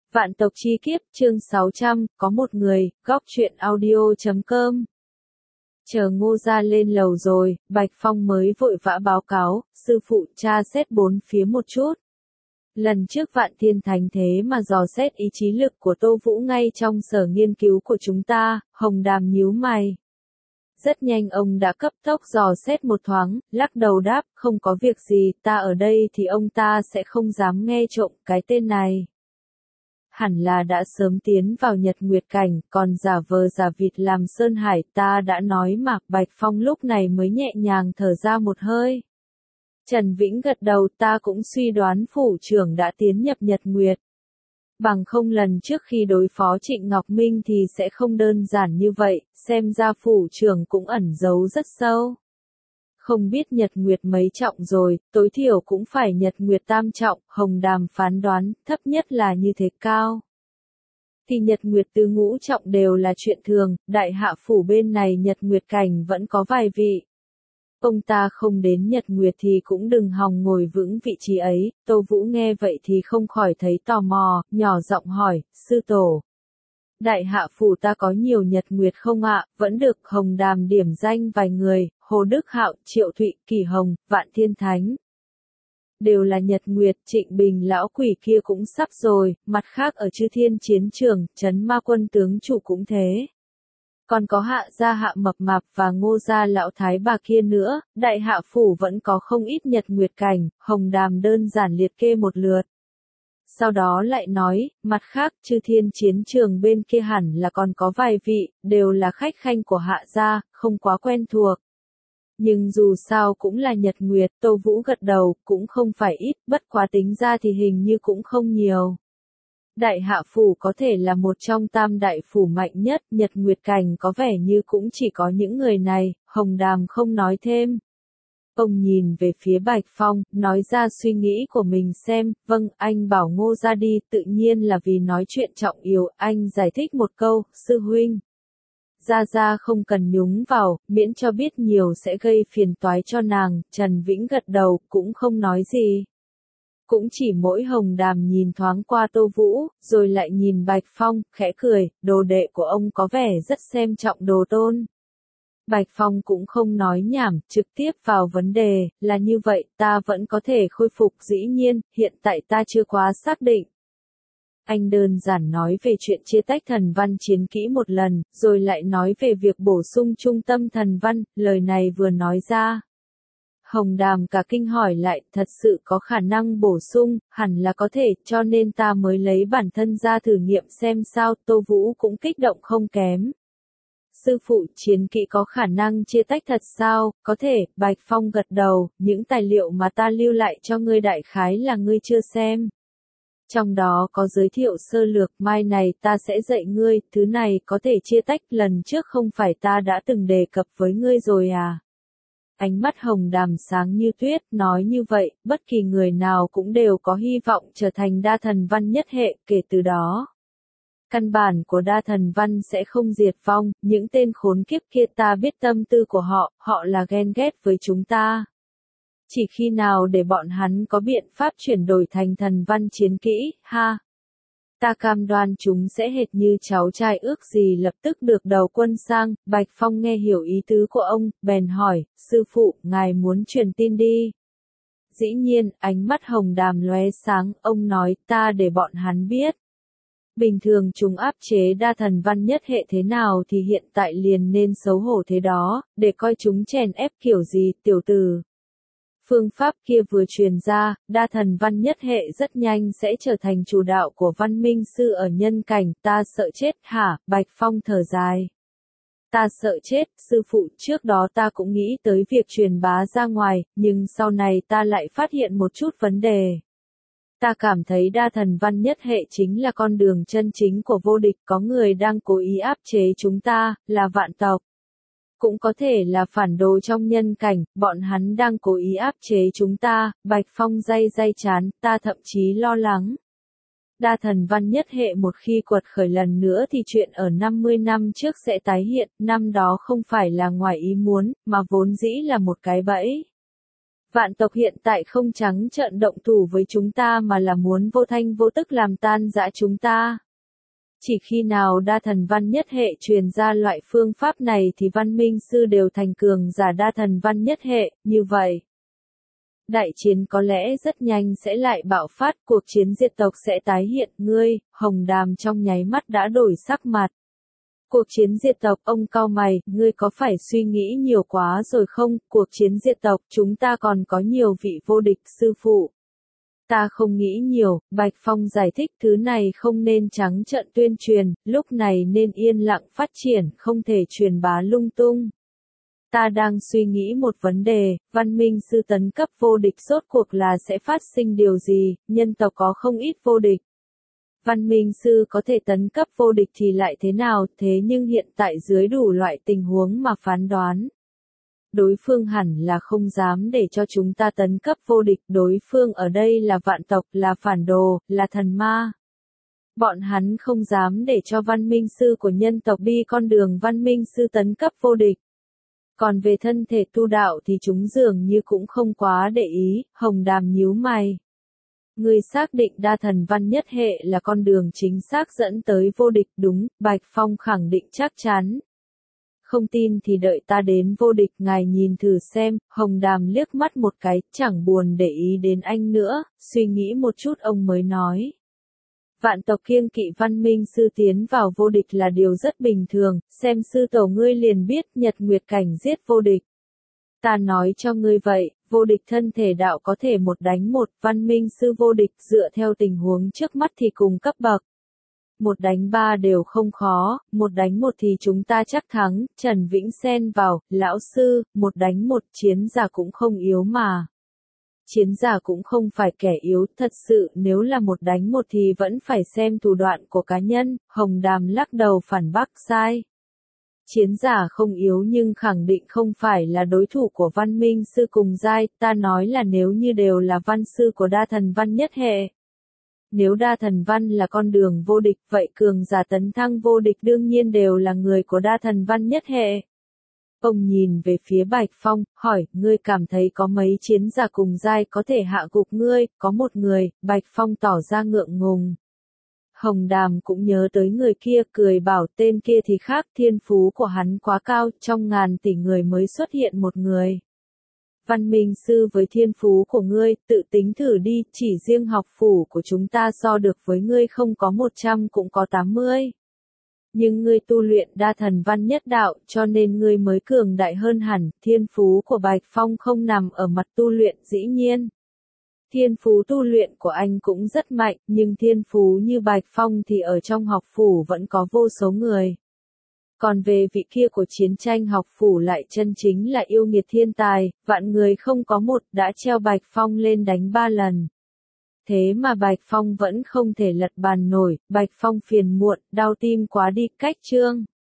Vạn tộc chi kiếp, chương 600, có một người, góc truyện audio.com. Chờ Ngô Gia lên lầu rồi, Bạch Phong mới vội vã báo cáo, sư phụ tra xét bốn phía một chút. Lần trước Vạn Thiên Thánh thế mà dò xét ý chí lực của Tô Vũ ngay trong sở nghiên cứu của chúng ta, Hồng Đàm nhíu mày. Rất nhanh ông đã cấp tốc dò xét một thoáng, lắc đầu đáp, không có việc gì, ta ở đây thì ông ta sẽ không dám nghe trộm cái tên này. Hẳn là đã sớm tiến vào Nhật Nguyệt Cảnh, còn giả vờ giả vịt làm Sơn Hải, ta đã nói mà. Bạch Phong lúc này mới nhẹ nhàng thở ra một hơi. Trần Vĩnh gật đầu, ta cũng suy đoán phủ trưởng đã tiến nhập Nhật Nguyệt. Bằng không lần trước khi đối phó Trịnh Ngọc Minh thì sẽ không đơn giản như vậy, xem ra phủ trưởng cũng ẩn giấu rất sâu. Không biết Nhật Nguyệt mấy trọng rồi, tối thiểu cũng phải Nhật Nguyệt tam trọng, Hồng Đàm phán đoán, thấp nhất là như thế cao. Thì Nhật Nguyệt tứ ngũ trọng đều là chuyện thường, đại hạ phủ bên này Nhật Nguyệt cảnh vẫn có vài vị. Ông ta không đến Nhật Nguyệt thì cũng đừng hòng ngồi vững vị trí ấy. Tô Vũ nghe vậy thì không khỏi thấy tò mò, nhỏ giọng hỏi, sư tổ. Đại hạ phủ ta có nhiều Nhật Nguyệt không ạ? Vẫn được. Hồng Đàm điểm danh vài người, Hồ Đức Hạo, Triệu Thụy, Kỳ Hồng, Vạn Thiên Thánh. Đều là Nhật Nguyệt. Trịnh Bình lão quỷ kia cũng sắp rồi, mặt khác ở Chư Thiên chiến trường, Trấn Ma Quân tướng chủ cũng thế. Còn có Hạ gia Hạ Mập Mạp và Ngô gia lão thái bà kia nữa, đại hạ phủ vẫn có không ít Nhật Nguyệt cảnh. Hồng Đàm đơn giản liệt kê một lượt. Sau đó lại nói, mặt khác, Chư Thiên chiến trường bên kia hẳn là còn có vài vị, đều là khách khanh của Hạ gia, không quá quen thuộc. Nhưng dù sao cũng là Nhật Nguyệt, Tô Vũ gật đầu, cũng không phải ít, bất quá tính ra thì hình như cũng không nhiều. Đại hạ phủ có thể là một trong tam đại phủ mạnh nhất, Nhật Nguyệt cảnh có vẻ như cũng chỉ có những người này. Hồng Đàm không nói thêm. Ông nhìn về phía Bạch Phong, nói ra suy nghĩ của mình xem, vâng, anh bảo Ngô ra đi, tự nhiên là vì nói chuyện trọng yếu, anh giải thích một câu, sư huynh. Gia không cần nhúng vào, miễn cho biết nhiều sẽ gây phiền toái cho nàng. Trần Vĩnh gật đầu, cũng không nói gì. Cũng chỉ mỗi Hồng Đàm nhìn thoáng qua Tô Vũ, rồi lại nhìn Bạch Phong, khẽ cười, đồ đệ của ông có vẻ rất xem trọng Đồ Tôn. Bạch Phong cũng không nói nhảm, trực tiếp vào vấn đề, là như vậy, ta vẫn có thể khôi phục dĩ nhiên, hiện tại ta chưa quá xác định. Anh đơn giản nói về chuyện chia tách thần văn chiến kỹ một lần, rồi lại nói về việc bổ sung trung tâm thần văn, lời này vừa nói ra. Hồng Đàm cả kinh hỏi lại, thật sự có khả năng bổ sung, hẳn là có thể, cho nên ta mới lấy bản thân ra thử nghiệm xem sao. Tô Vũ cũng kích động không kém. Sư phụ, chiến kỹ có khả năng chia tách thật sao? Có thể. Bạch Phong gật đầu, những tài liệu mà ta lưu lại cho ngươi đại khái là ngươi chưa xem. Trong đó có giới thiệu sơ lược, mai này ta sẽ dạy ngươi, thứ này có thể chia tách, lần trước không phải ta đã từng đề cập với ngươi rồi à? Ánh mắt Hồng Đàm sáng như tuyết, nói như vậy, bất kỳ người nào cũng đều có hy vọng trở thành đa thần văn nhất hệ, kể từ đó. Căn bản của đa thần văn sẽ không diệt vong, những tên khốn kiếp kia ta biết tâm tư của họ, họ là ghen ghét với chúng ta. Chỉ khi nào để bọn hắn có biện pháp chuyển đổi thành thần văn chiến kỹ, ha. Ta cam đoan chúng sẽ hệt như cháu trai ước gì lập tức được đầu quân sang. Bạch Phong nghe hiểu ý tứ của ông, bèn hỏi, sư phụ, ngài muốn truyền tin đi. Dĩ nhiên, ánh mắt Hồng Đàm lóe sáng, ông nói, ta để bọn hắn biết. Bình thường chúng áp chế đa thần văn nhất hệ thế nào thì hiện tại liền nên xấu hổ thế đó, để coi chúng chèn ép kiểu gì, tiểu tử. Phương pháp kia vừa truyền ra, đa thần văn nhất hệ rất nhanh sẽ trở thành chủ đạo của văn minh sư ở nhân cảnh, ta sợ chết hả? Bạch Phong thở dài. Ta sợ chết, sư phụ, trước đó ta cũng nghĩ tới việc truyền bá ra ngoài, nhưng sau này ta lại phát hiện một chút vấn đề. Ta cảm thấy đa thần văn nhất hệ chính là con đường chân chính của vô địch, có người đang cố ý áp chế chúng ta, là vạn tộc. Cũng có thể là phản đồ trong nhân cảnh, bọn hắn đang cố ý áp chế chúng ta. Bạch Phong day chán, ta thậm chí lo lắng. Đa thần văn nhất hệ một khi quật khởi lần nữa thì chuyện ở 50 năm trước sẽ tái hiện, năm đó không phải là ngoài ý muốn, mà vốn dĩ là một cái bẫy. Vạn tộc hiện tại không trắng trợn động thủ với chúng ta mà là muốn vô thanh vô tức làm tan rã chúng ta. Chỉ khi nào đa thần văn nhất hệ truyền ra loại phương pháp này thì văn minh sư đều thành cường giả đa thần văn nhất hệ, như vậy. Đại chiến có lẽ rất nhanh sẽ lại bạo phát, cuộc chiến diệt tộc sẽ tái hiện, ngươi, Hồng Đàm trong nháy mắt đã đổi sắc mặt. Cuộc chiến diệt tộc, ông cau mày, ngươi có phải suy nghĩ nhiều quá rồi không? Cuộc chiến diệt tộc, chúng ta còn có nhiều vị vô địch sư phụ. Ta không nghĩ nhiều, Bạch Phong giải thích, thứ này không nên trắng trợn tuyên truyền, lúc này nên yên lặng phát triển, không thể truyền bá lung tung. Ta đang suy nghĩ một vấn đề, văn minh sư tấn cấp vô địch rốt cuộc là sẽ phát sinh điều gì, nhân tộc có không ít vô địch. Văn minh sư có thể tấn cấp vô địch thì lại thế nào, thế nhưng hiện tại dưới đủ loại tình huống mà phán đoán. Đối phương hẳn là không dám để cho chúng ta tấn cấp vô địch, đối phương ở đây là vạn tộc, là phản đồ, là thần ma. Bọn hắn không dám để cho văn minh sư của nhân tộc đi con đường văn minh sư tấn cấp vô địch. Còn về thân thể tu đạo thì chúng dường như cũng không quá để ý, Hồng Đàm nhíu mày. Ngươi xác định đa thần văn nhất hệ là con đường chính xác dẫn tới vô địch đúng, Bạch Phong khẳng định chắc chắn. Không tin thì đợi ta đến vô địch, ngài nhìn thử xem, Hồng Đàm liếc mắt một cái, chẳng buồn để ý đến anh nữa, suy nghĩ một chút ông mới nói. Vạn tộc kiêng kỵ văn minh sư tiến vào vô địch là điều rất bình thường, xem sư tổ ngươi liền biết Nhật Nguyệt Cảnh giết vô địch. Ta nói cho ngươi vậy, vô địch thân thể đạo có thể một đánh một, văn minh sư vô địch dựa theo tình huống trước mắt thì cùng cấp bậc. Một đánh ba đều không khó, một đánh một thì chúng ta chắc thắng, Trần Vĩnh xen vào, lão sư, một đánh một chiến giả cũng không yếu mà. Chiến giả cũng không phải kẻ yếu, thật sự nếu là một đánh một thì vẫn phải xem thủ đoạn của cá nhân, Hồng Đàm lắc đầu phản bác sai. Chiến giả không yếu nhưng khẳng định không phải là đối thủ của văn minh sư cùng giai, ta nói là nếu như đều là văn sư của đa thần văn nhất hệ. Nếu đa thần văn là con đường vô địch, vậy cường giả tấn thăng vô địch đương nhiên đều là người của đa thần văn nhất hệ. Ông nhìn về phía Bạch Phong, hỏi, ngươi cảm thấy có mấy chiến giả cùng giai có thể hạ gục ngươi, có một người, Bạch Phong tỏ ra ngượng ngùng. Hồng Đàm cũng nhớ tới người kia, cười bảo tên kia thì khác, thiên phú của hắn quá cao, trong ngàn tỷ người mới xuất hiện một người. Văn minh sư với thiên phú của ngươi, tự tính thử đi, chỉ riêng học phủ của chúng ta so được với ngươi không có 100 cũng có 80. Nhưng ngươi tu luyện đa thần văn nhất đạo, cho nên ngươi mới cường đại hơn hẳn, thiên phú của Bạch Phong không nằm ở mặt tu luyện dĩ nhiên. Thiên phú tu luyện của anh cũng rất mạnh, nhưng thiên phú như Bạch Phong thì ở trong học phủ vẫn có vô số người. Còn về vị kia của chiến tranh học phủ lại chân chính là yêu nghiệt thiên tài, vạn người không có một đã treo Bạch Phong lên đánh 3 lần. Thế mà Bạch Phong vẫn không thể lật bàn nổi, Bạch Phong phiền muộn, đau tim quá đi, cách chương.